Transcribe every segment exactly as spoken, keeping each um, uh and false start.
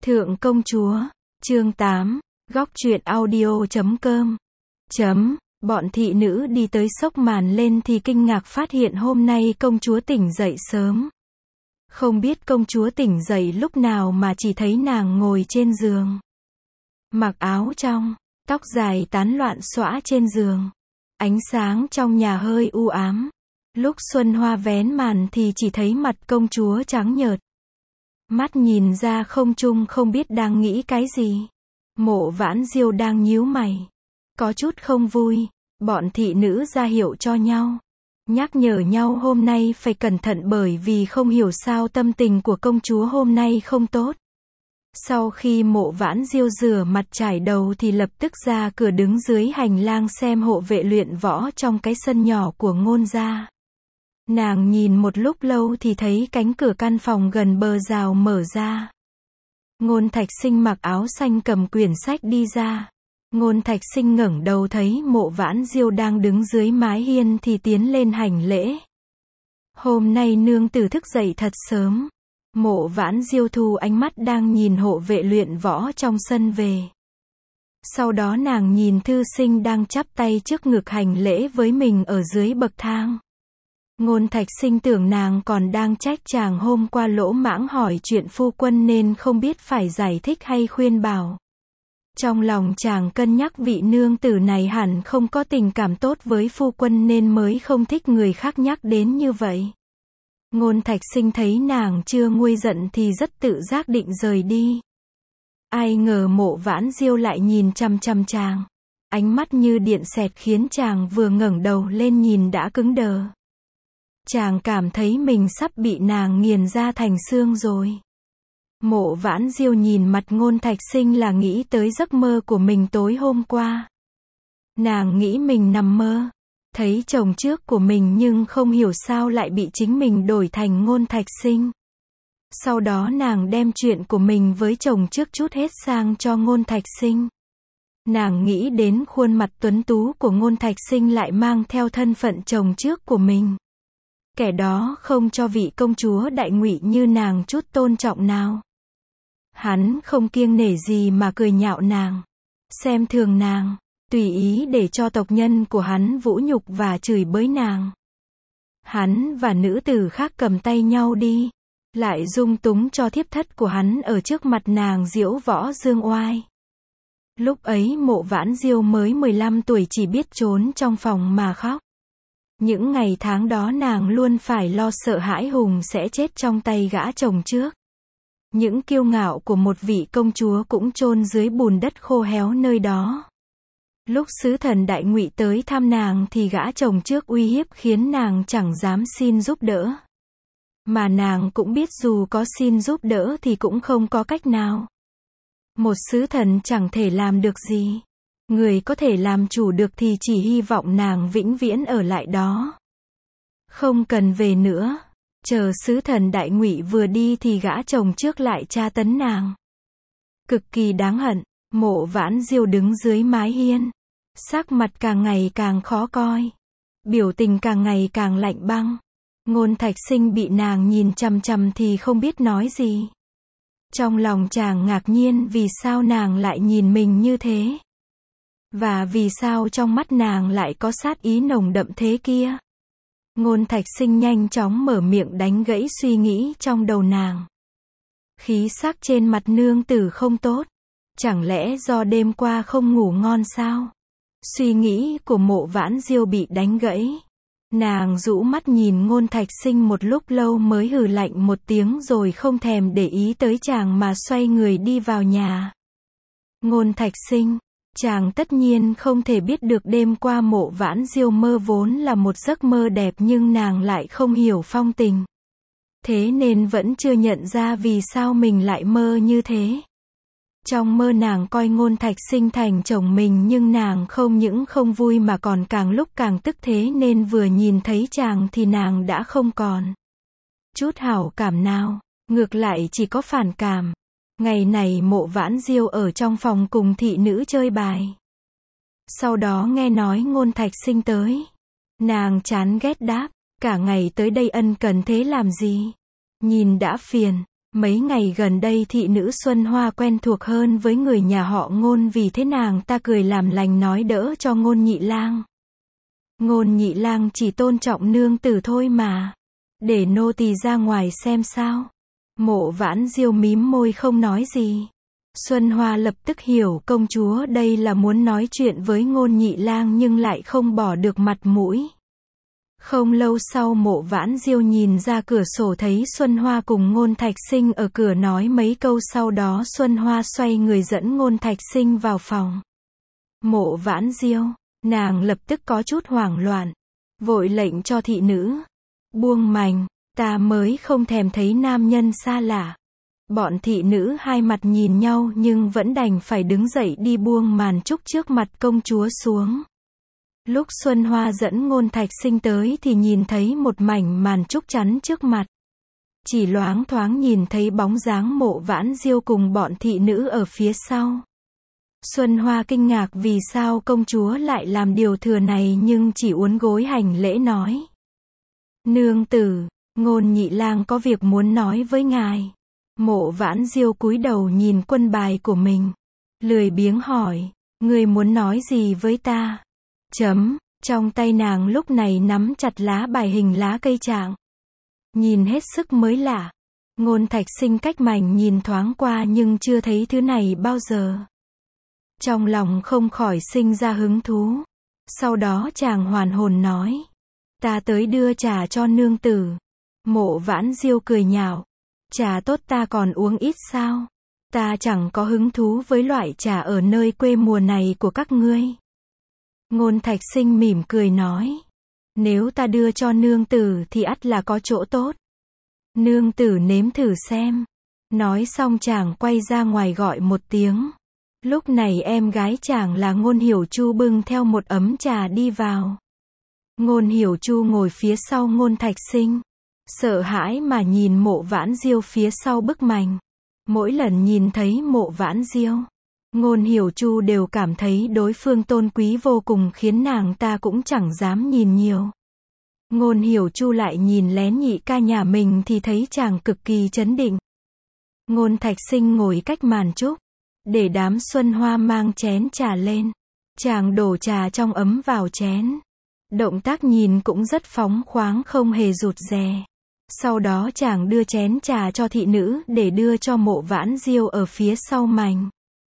Thượng công chúa, chương tám, góc truyện audio chấm com. Chấm, bọn thị nữ đi tới xốc màn lên thì kinh ngạc phát hiện hôm nay công chúa tỉnh dậy sớm. Không biết công chúa tỉnh dậy lúc nào mà chỉ thấy nàng ngồi trên giường. Mặc áo trong, tóc dài tán loạn xõa trên giường. Ánh sáng trong nhà hơi u ám. Lúc Xuân Hoa vén màn thì chỉ thấy mặt công chúa trắng nhợt. Mắt nhìn ra không trung không biết đang nghĩ cái gì. Mộ Vãn Diêu đang nhíu mày. Có chút không vui. Bọn thị nữ ra hiệu cho nhau. Nhắc nhở nhau hôm nay phải cẩn thận bởi vì không hiểu sao tâm tình của công chúa hôm nay không tốt. Sau khi Mộ Vãn Diêu rửa mặt trải đầu thì lập tức ra cửa đứng dưới hành lang xem hộ vệ luyện võ trong cái sân nhỏ của Ngôn gia. Nàng nhìn một lúc lâu thì thấy cánh cửa căn phòng gần bờ rào mở ra. Ngôn Thạch Sinh mặc áo xanh cầm quyển sách đi ra. Ngôn Thạch Sinh ngẩng đầu thấy Mộ Vãn Diêu đang đứng dưới mái hiên thì tiến lên hành lễ. Hôm nay nương tử thức dậy thật sớm. Mộ Vãn Diêu thu ánh mắt đang nhìn hộ vệ luyện võ trong sân về. Sau đó nàng nhìn thư sinh đang chắp tay trước ngực hành lễ với mình ở dưới bậc thang. Ngôn Thạch Sinh tưởng nàng còn đang trách chàng hôm qua lỗ mãng hỏi chuyện phu quân nên không biết phải giải thích hay khuyên bảo. Trong lòng chàng cân nhắc vị nương tử này hẳn không có tình cảm tốt với phu quân nên mới không thích người khác nhắc đến như vậy. Ngôn Thạch Sinh thấy nàng chưa nguôi giận thì rất tự giác định rời đi. Ai ngờ Mộ Vãn Diêu lại nhìn chằm chằm chàng. Ánh mắt như điện xẹt khiến chàng vừa ngẩng đầu lên nhìn đã cứng đờ. Chàng cảm thấy mình sắp bị nàng nghiền ra thành xương rồi. Mộ Vãn Diêu nhìn mặt Ngôn Thạch Sinh là nghĩ tới giấc mơ của mình tối hôm qua. Nàng nghĩ mình nằm mơ. Thấy chồng trước của mình nhưng không hiểu sao lại bị chính mình đổi thành Ngôn Thạch Sinh. Sau đó nàng đem chuyện của mình với chồng trước trút hết sang cho Ngôn Thạch Sinh. Nàng nghĩ đến khuôn mặt tuấn tú của Ngôn Thạch Sinh lại mang theo thân phận chồng trước của mình. Kẻ đó không cho vị công chúa Đại Ngụy như nàng chút tôn trọng nào. Hắn không kiêng nể gì mà cười nhạo nàng, xem thường nàng, tùy ý để cho tộc nhân của hắn vũ nhục và chửi bới nàng. Hắn và nữ tử khác cầm tay nhau đi, lại dung túng cho thiếp thất của hắn ở trước mặt nàng diễu võ dương oai. Lúc ấy Mộ Vãn Diêu mới mười lăm tuổi chỉ biết trốn trong phòng mà khóc. Những ngày tháng đó nàng luôn phải lo sợ hãi Hùng sẽ chết trong tay gã chồng trước. Những kiêu ngạo của một vị công chúa cũng chôn dưới bùn đất khô héo nơi đó. Lúc sứ thần Đại Ngụy tới thăm nàng thì gã chồng trước uy hiếp khiến nàng chẳng dám xin giúp đỡ. Mà nàng cũng biết dù có xin giúp đỡ thì cũng không có cách nào. Một sứ thần chẳng thể làm được gì. Người có thể làm chủ được thì chỉ hy vọng nàng vĩnh viễn ở lại đó. Không cần về nữa. Chờ sứ thần Đại Ngụy vừa đi thì gã chồng trước lại tra tấn nàng. Cực kỳ đáng hận. Mộ Vãn Diêu đứng dưới mái hiên. Sắc mặt càng ngày càng khó coi. Biểu tình càng ngày càng lạnh băng. Ngôn Thạch Sinh bị nàng nhìn chằm chằm thì không biết nói gì. Trong lòng chàng ngạc nhiên vì sao nàng lại nhìn mình như thế. Và vì sao trong mắt nàng lại có sát ý nồng đậm thế kia. Ngôn Thạch Sinh nhanh chóng mở miệng đánh gãy suy nghĩ trong đầu nàng. Khí sắc trên mặt nương tử không tốt. Chẳng lẽ do đêm qua không ngủ ngon sao? Suy nghĩ của Mộ Vãn Diêu bị đánh gãy. Nàng rũ mắt nhìn Ngôn Thạch Sinh một lúc lâu mới hừ lạnh một tiếng rồi không thèm để ý tới chàng mà xoay người đi vào nhà. Ngôn Thạch Sinh, chàng tất nhiên không thể biết được đêm qua Mộ Vãn Diêu mơ vốn là một giấc mơ đẹp nhưng nàng lại không hiểu phong tình. Thế nên vẫn chưa nhận ra vì sao mình lại mơ như thế. Trong mơ nàng coi Ngôn Thạch Sinh thành chồng mình nhưng nàng không những không vui mà còn càng lúc càng tức thế nên vừa nhìn thấy chàng thì nàng đã không còn chút hảo cảm nào, ngược lại chỉ có phản cảm. Ngày này Mộ Vãn Diêu ở trong phòng cùng thị nữ chơi bài. Sau đó nghe nói Ngôn Thạch Sinh tới. Nàng chán ghét đáp, cả ngày tới đây ân cần thế làm gì? Nhìn đã phiền. Mấy ngày gần đây thị nữ Xuân Hoa quen thuộc hơn với người nhà họ Ngôn, vì thế nàng ta cười làm lành nói đỡ cho Ngôn nhị lang. Ngôn nhị lang chỉ tôn trọng nương tử thôi mà. Để nô tỳ ra ngoài xem sao. Mộ Vãn Diêu mím môi không nói gì. Xuân Hoa lập tức hiểu công chúa đây là muốn nói chuyện với Ngôn nhị lang nhưng lại không bỏ được mặt mũi. Không lâu sau Mộ Vãn Diêu nhìn ra cửa sổ thấy Xuân Hoa cùng Ngôn Thạch Sinh ở cửa nói mấy câu, sau đó Xuân Hoa xoay người dẫn Ngôn Thạch Sinh vào phòng. Mộ Vãn Diêu, nàng lập tức có chút hoảng loạn, vội lệnh cho thị nữ, buông mành, ta mới không thèm thấy nam nhân xa lạ. Bọn thị nữ hai mặt nhìn nhau nhưng vẫn đành phải đứng dậy đi buông màn trúc trước mặt công chúa xuống. Lúc Xuân Hoa dẫn Ngôn Thạch Sinh tới thì nhìn thấy một mảnh màn trúc chắn trước mặt. Chỉ loáng thoáng nhìn thấy bóng dáng Mộ Vãn Diêu cùng bọn thị nữ ở phía sau. Xuân Hoa kinh ngạc vì sao công chúa lại làm điều thừa này nhưng chỉ uốn gối hành lễ nói. Nương tử, Ngôn nhị lang có việc muốn nói với ngài. Mộ Vãn Diêu cúi đầu nhìn quân bài của mình. Lười biếng hỏi, ngươi muốn nói gì với ta? Chấm, trong tay nàng lúc này nắm chặt lá bài hình lá cây trạng. Nhìn hết sức mới lạ. Ngôn Thạch Sinh cách mảnh nhìn thoáng qua nhưng chưa thấy thứ này bao giờ. Trong lòng không khỏi sinh ra hứng thú. Sau đó chàng hoàn hồn nói. Ta tới đưa trà cho nương tử. Mộ Vãn Diêu cười nhạo. Trà tốt ta còn uống ít sao? Ta chẳng có hứng thú với loại trà ở nơi quê mùa này của các ngươi. Ngôn Thạch Sinh mỉm cười nói. Nếu ta đưa cho nương tử thì ắt là có chỗ tốt. Nương tử nếm thử xem. Nói xong chàng quay ra ngoài gọi một tiếng. Lúc này em gái chàng là Ngôn Hiểu Chu bưng theo một ấm trà đi vào. Ngôn Hiểu Chu ngồi phía sau Ngôn Thạch Sinh. Sợ hãi mà nhìn Mộ Vãn Diêu phía sau bức mành. Mỗi lần nhìn thấy Mộ Vãn Diêu, Ngôn Hiểu Chu đều cảm thấy đối phương tôn quý vô cùng khiến nàng ta cũng chẳng dám nhìn nhiều. Ngôn Hiểu Chu lại nhìn lén nhị ca nhà mình thì thấy chàng cực kỳ trấn định. Ngôn Thạch Sinh ngồi cách màn trúc, để đám Xuân Hoa mang chén trà lên. Chàng đổ trà trong ấm vào chén. Động tác nhìn cũng rất phóng khoáng không hề rụt rè. Sau đó chàng đưa chén trà cho thị nữ để đưa cho Mộ Vãn Diêu ở phía sau mành.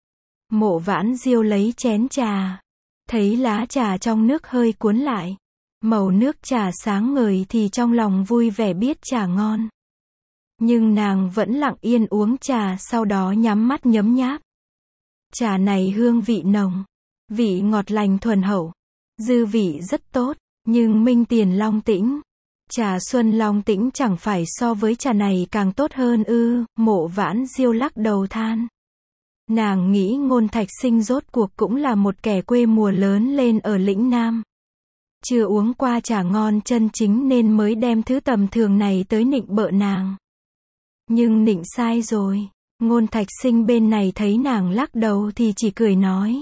Mộ Vãn Diêu lấy chén trà. Thấy lá trà trong nước hơi cuốn lại. Màu nước trà sáng ngời thì trong lòng vui vẻ biết trà ngon. Nhưng nàng vẫn lặng yên uống trà sau đó nhắm mắt nhấm nháp. Trà này hương vị nồng. Vị ngọt lành thuần hậu. Dư vị rất tốt. Nhưng Minh Tiền Long Tĩnh. Trà Xuân Long Tĩnh chẳng phải so với trà này càng tốt hơn ư? Mộ Vãn Diêu lắc đầu than. Nàng nghĩ Ngôn Thạch Sinh rốt cuộc cũng là một kẻ quê mùa lớn lên ở lĩnh Nam. Chưa uống qua trà ngon chân chính nên mới đem thứ tầm thường này tới nịnh bợ nàng. Nhưng nịnh sai rồi. Ngôn Thạch Sinh bên này thấy nàng lắc đầu thì chỉ cười nói.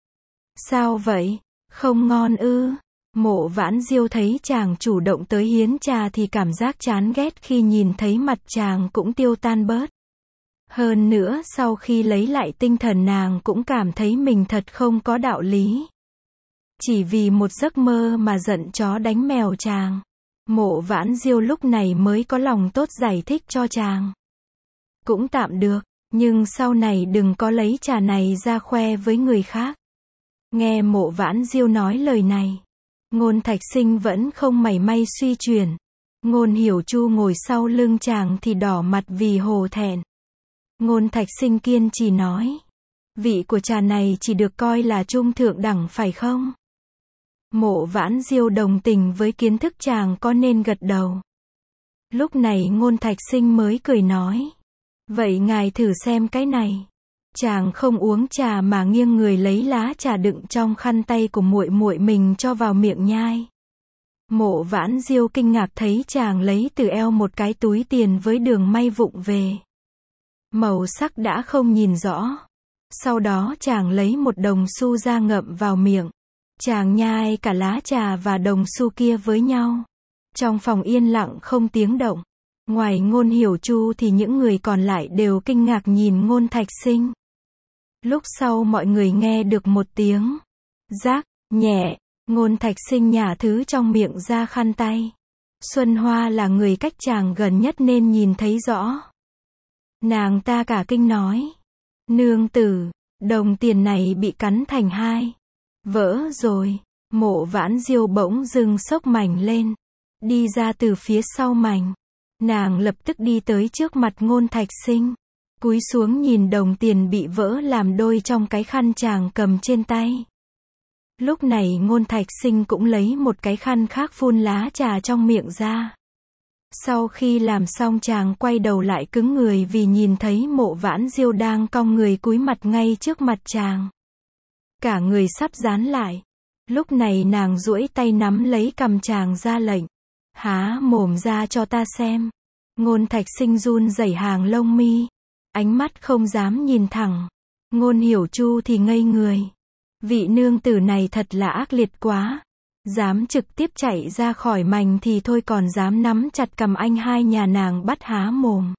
Sao vậy? Không ngon ư? Mộ Vãn Diêu thấy chàng chủ động tới hiến trà thì cảm giác chán ghét khi nhìn thấy mặt chàng cũng tiêu tan bớt. Hơn nữa sau khi lấy lại tinh thần nàng cũng cảm thấy mình thật không có đạo lý. Chỉ vì một giấc mơ mà giận chó đánh mèo chàng. Mộ Vãn Diêu lúc này mới có lòng tốt giải thích cho chàng. Cũng tạm được, nhưng sau này đừng có lấy trà này ra khoe với người khác. Nghe Mộ Vãn Diêu nói lời này. Ngôn Thạch Sinh vẫn không mảy may suy chuyển. Ngôn Hiểu Chu ngồi sau lưng chàng thì đỏ mặt vì hổ thẹn. Ngôn Thạch Sinh kiên trì nói. Vị của trà này chỉ được coi là trung thượng đẳng phải không? Mộ Vãn Diêu đồng tình với kiến thức chàng có nên gật đầu. Lúc này Ngôn Thạch Sinh mới cười nói. Vậy ngài thử xem cái này. Chàng không uống trà mà nghiêng người lấy lá trà đựng trong khăn tay của muội muội mình cho vào miệng nhai. Mộ Vãn Diêu kinh ngạc thấy chàng lấy từ eo một cái túi tiền với đường may vụng về. Màu sắc đã không nhìn rõ. Sau đó chàng lấy một đồng xu ra ngậm vào miệng. Chàng nhai cả lá trà và đồng xu kia với nhau. Trong phòng yên lặng không tiếng động. Ngoài Ngôn Hiểu Chu thì những người còn lại đều kinh ngạc nhìn Ngôn Thạch Sinh. Lúc sau mọi người nghe được một tiếng rác nhẹ, Ngôn Thạch Sinh nhả thứ trong miệng ra khăn tay. Xuân Hoa là người cách chàng gần nhất nên nhìn thấy rõ. Nàng ta cả kinh nói: "Nương tử, đồng tiền này bị cắn thành hai. Vỡ rồi." Mộ Vãn Diêu bỗng dưng xốc mảnh lên, đi ra từ phía sau mảnh. Nàng lập tức đi tới trước mặt Ngôn Thạch Sinh, cúi xuống nhìn đồng tiền bị vỡ làm đôi trong cái khăn chàng cầm trên tay. Lúc này Ngôn Thạch Sinh cũng lấy một cái khăn khác phun lá trà trong miệng ra. Sau khi làm xong chàng quay đầu lại cứng người vì nhìn thấy Mộ Vãn Diêu đang cong người cúi mặt ngay trước mặt chàng. Cả người sắp dán lại. Lúc này nàng duỗi tay nắm lấy cằm chàng ra lệnh: "Há mồm ra cho ta xem." Ngôn Thạch Sinh run rẩy hàng lông mi, ánh mắt không dám nhìn thẳng. Ngôn Hiểu Chu thì ngây người. Vị nương tử này thật là ác liệt quá. Dám trực tiếp chạy ra khỏi mành thì thôi còn dám nắm chặt cầm anh hai nhà nàng bắt há mồm.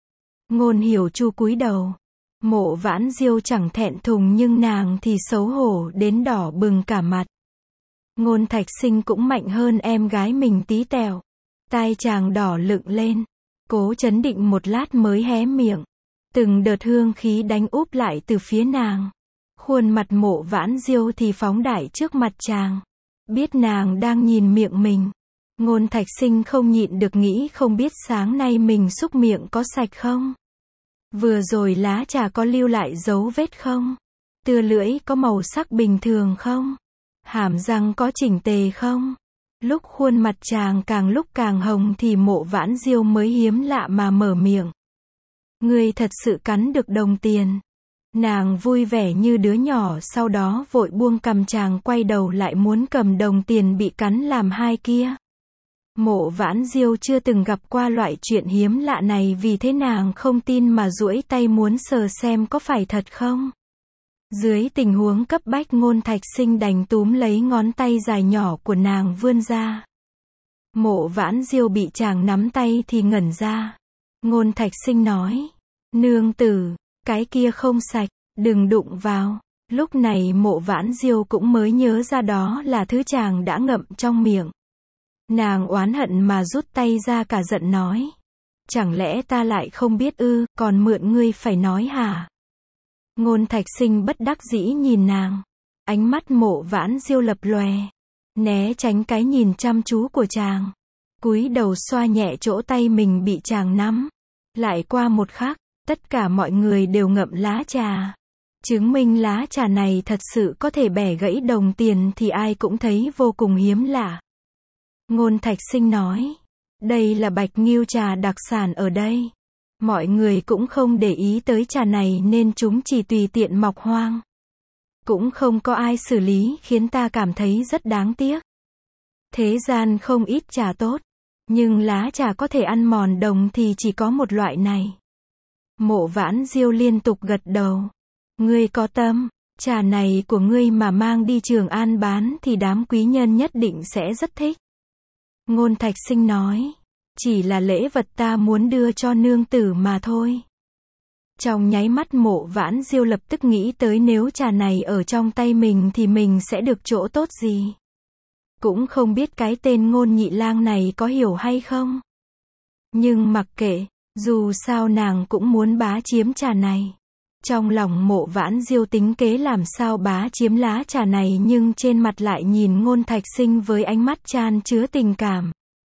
Ngôn Hiểu Chu cúi đầu. Mộ Vãn Diêu chẳng thẹn thùng nhưng nàng thì xấu hổ đến đỏ bừng cả mặt. Ngôn Thạch Sinh cũng mạnh hơn em gái mình tí tẹo. Tai chàng đỏ lựng lên. Cố chấn định một lát mới hé miệng. Từng đợt hương khí đánh úp lại từ phía nàng. Khuôn mặt Mộ Vãn Diêu thì phóng đại trước mặt chàng. Biết nàng đang nhìn miệng mình. Ngôn Thạch Sinh không nhịn được nghĩ không biết sáng nay mình xúc miệng có sạch không? Vừa rồi lá trà có lưu lại dấu vết không? Tưa lưỡi có màu sắc bình thường không? Hàm răng có chỉnh tề không? Lúc khuôn mặt chàng càng lúc càng hồng thì Mộ Vãn Diêu mới hiếm lạ mà mở miệng. Ngươi thật sự cắn được đồng tiền. Nàng vui vẻ như đứa nhỏ sau đó vội buông cằm chàng quay đầu lại muốn cầm đồng tiền bị cắn làm hai kia. Mộ Vãn Diêu chưa từng gặp qua loại chuyện hiếm lạ này vì thế nàng không tin mà duỗi tay muốn sờ xem có phải thật không. Dưới tình huống cấp bách Ngôn Thạch Sinh đành túm lấy ngón tay dài nhỏ của nàng vươn ra. Mộ Vãn Diêu bị chàng nắm tay thì ngẩn ra. Ngôn Thạch Sinh nói: "Nương tử, cái kia không sạch, đừng đụng vào." Lúc này Mộ Vãn Diêu cũng mới nhớ ra đó là thứ chàng đã ngậm trong miệng. Nàng oán hận mà rút tay ra cả giận nói: "Chẳng lẽ ta lại không biết ư, còn mượn ngươi phải nói hả?" Ngôn Thạch Sinh bất đắc dĩ nhìn nàng. Ánh mắt Mộ Vãn Diêu lập lòe, né tránh cái nhìn chăm chú của chàng. Cúi đầu xoa nhẹ chỗ tay mình bị chàng nắm. Lại qua một khắc, tất cả mọi người đều ngậm lá trà. Chứng minh lá trà này thật sự có thể bẻ gãy đồng tiền thì ai cũng thấy vô cùng hiếm lạ. Ngôn Thạch Sinh nói: "Đây là Bạch Nghiêu trà đặc sản ở đây. Mọi người cũng không để ý tới trà này nên chúng chỉ tùy tiện mọc hoang. Cũng không có ai xử lý khiến ta cảm thấy rất đáng tiếc. Thế gian không ít trà tốt, nhưng lá trà có thể ăn mòn đồng thì chỉ có một loại này." Mộ Vãn Diêu liên tục gật đầu. "Ngươi có tâm, trà này của ngươi mà mang đi Trường An bán thì đám quý nhân nhất định sẽ rất thích." Ngôn Thạch Sinh nói: "Chỉ là lễ vật ta muốn đưa cho nương tử mà thôi." Trong nháy mắt Mộ Vãn Diêu lập tức nghĩ tới nếu trà này ở trong tay mình thì mình sẽ được chỗ tốt gì. Cũng không biết cái tên Ngôn Nhị Lang này có hiểu hay không. Nhưng mặc kệ, dù sao nàng cũng muốn bá chiếm trà này. Trong lòng Mộ Vãn Diêu tính kế làm sao bá chiếm lá trà này nhưng trên mặt lại nhìn Ngôn Thạch Sinh với ánh mắt chan chứa tình cảm.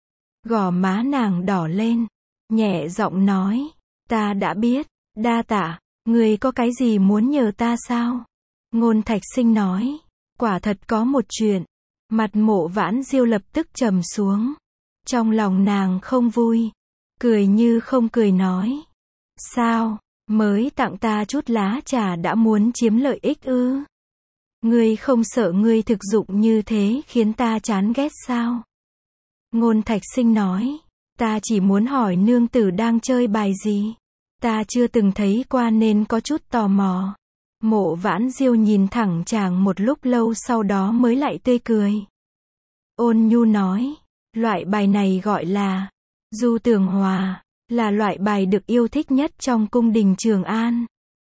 Gò má nàng đỏ lên, nhẹ giọng nói: "Ta đã biết, đa tạ, ngươi có cái gì muốn nhờ ta sao?" Ngôn Thạch Sinh nói: "Quả thật có một chuyện." Mặt Mộ Vãn Diêu lập tức trầm xuống. Trong lòng nàng không vui, cười như không cười nói: "Sao, mới tặng ta chút lá trà đã muốn chiếm lợi ích ư? Ngươi không sợ ngươi thực dụng như thế khiến ta chán ghét sao?" Ngôn Thạch Sinh nói: "Ta chỉ muốn hỏi nương tử đang chơi bài gì. Ta chưa từng thấy qua nên có chút tò mò." Mộ Vãn Diêu nhìn thẳng chàng một lúc lâu sau đó mới lại tươi cười. Ôn nhu nói: "Loại bài này gọi là Du Tường Hòa." là loại bài được yêu thích nhất trong cung đình Trường An.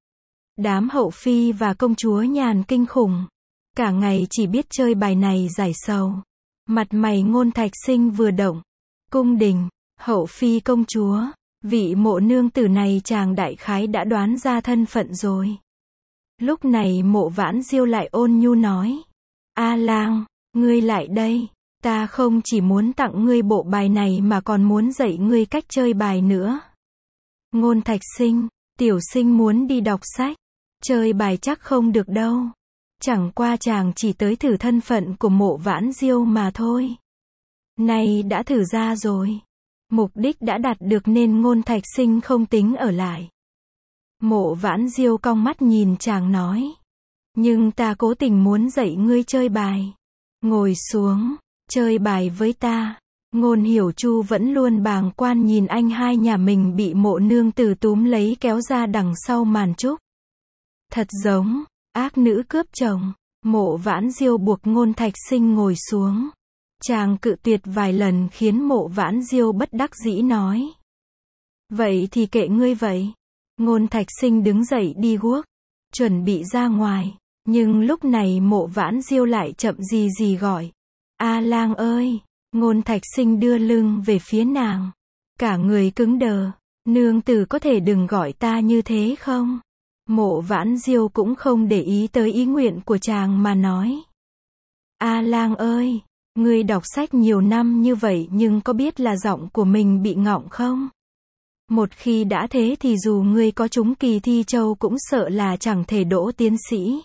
Đám hậu phi và công chúa nhàn kinh khủng, cả ngày chỉ biết chơi bài này giải sầu. Mặt mày Ngôn Thạch Sinh vừa động. Cung đình, hậu phi công chúa, vị mộ nương tử này chàng đại khái đã đoán ra thân phận rồi. Lúc này Mộ Vãn Diêu lại ôn nhu nói. A Lang, ngươi lại đây, ta không chỉ muốn tặng ngươi bộ bài này mà còn muốn dạy ngươi cách chơi bài nữa. Ngôn Thạch Sinh, tiểu sinh muốn đi đọc sách, chơi bài chắc không được đâu. Chẳng qua chàng chỉ tới thử thân phận của Mộ Vãn Diêu mà thôi. Nay đã thử ra rồi, mục đích đã đạt được nên Ngôn Thạch Sinh không tính ở lại. Mộ Vãn Diêu cong mắt nhìn chàng nói. Nhưng ta cố tình muốn dạy ngươi chơi bài. Ngồi xuống, chơi bài với ta. Ngôn Hiểu Chu vẫn luôn bàng quan nhìn anh hai nhà mình bị mộ nương tử túm lấy kéo ra đằng sau màn trúc. Thật giống ác nữ cướp chồng. Mộ Vãn Diêu buộc Ngôn Thạch Sinh ngồi xuống. Chàng cự tuyệt vài lần khiến Mộ Vãn Diêu bất đắc dĩ nói. Vậy thì kệ ngươi vậy. Ngôn Thạch Sinh đứng dậy đi guốc, chuẩn bị ra ngoài. Nhưng lúc này Mộ Vãn Diêu lại chậm gì gì gọi. A Lang ơi! Ngôn Thạch Sinh đưa lưng về phía nàng. Cả người cứng đờ. Nương tử có thể đừng gọi ta như thế không? Mộ Vãn Diêu cũng không để ý tới ý nguyện của chàng mà nói. A Lang ơi! Ngươi đọc sách nhiều năm như vậy nhưng có biết là giọng của mình bị ngọng không? Một khi đã thế thì dù ngươi có trúng kỳ thi châu cũng sợ là chẳng thể đỗ tiến sĩ.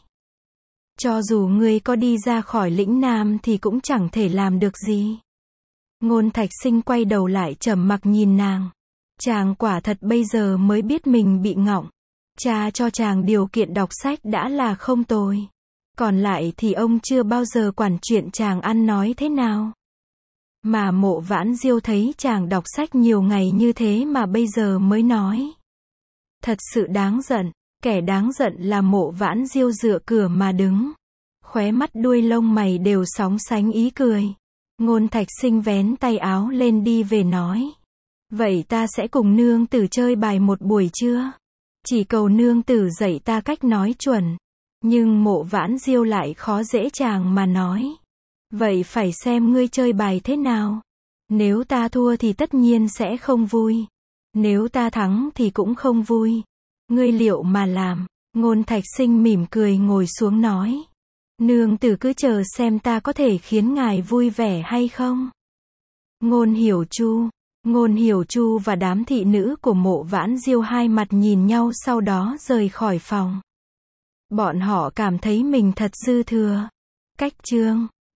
Cho dù ngươi có đi ra khỏi lĩnh Nam thì cũng chẳng thể làm được gì. Ngôn Thạch Sinh quay đầu lại trầm mặc nhìn nàng. Chàng quả thật bây giờ mới biết mình bị ngọng. Cha cho chàng điều kiện đọc sách đã là không tồi. Còn lại thì ông chưa bao giờ quản chuyện chàng ăn nói thế nào. Mà Mộ Vãn Diêu thấy chàng đọc sách nhiều ngày như thế mà bây giờ mới nói. Thật sự đáng giận. Kẻ đáng giận là Mộ Vãn Diêu dựa cửa mà đứng. Khóe mắt đuôi lông mày đều sóng sánh ý cười. Ngôn Thạch Sinh vén tay áo lên đi về nói. Vậy ta sẽ cùng nương tử chơi bài một buổi trưa. Chỉ cầu nương tử dạy ta cách nói chuẩn. Nhưng Mộ Vãn Diêu lại khó dễ chàng mà nói. Vậy phải xem ngươi chơi bài thế nào. Nếu ta thua thì tất nhiên sẽ không vui. Nếu ta thắng thì cũng không vui. Ngươi liệu mà làm. Ngôn Thạch Sinh mỉm cười ngồi xuống nói. Nương tử cứ chờ xem ta có thể khiến ngài vui vẻ hay không. Ngôn Hiểu Chu. Ngôn Hiểu Chu và đám thị nữ của Mộ Vãn Diêu hai mặt nhìn nhau sau đó rời khỏi phòng. Bọn họ cảm thấy mình thật dư thừa. Cách chương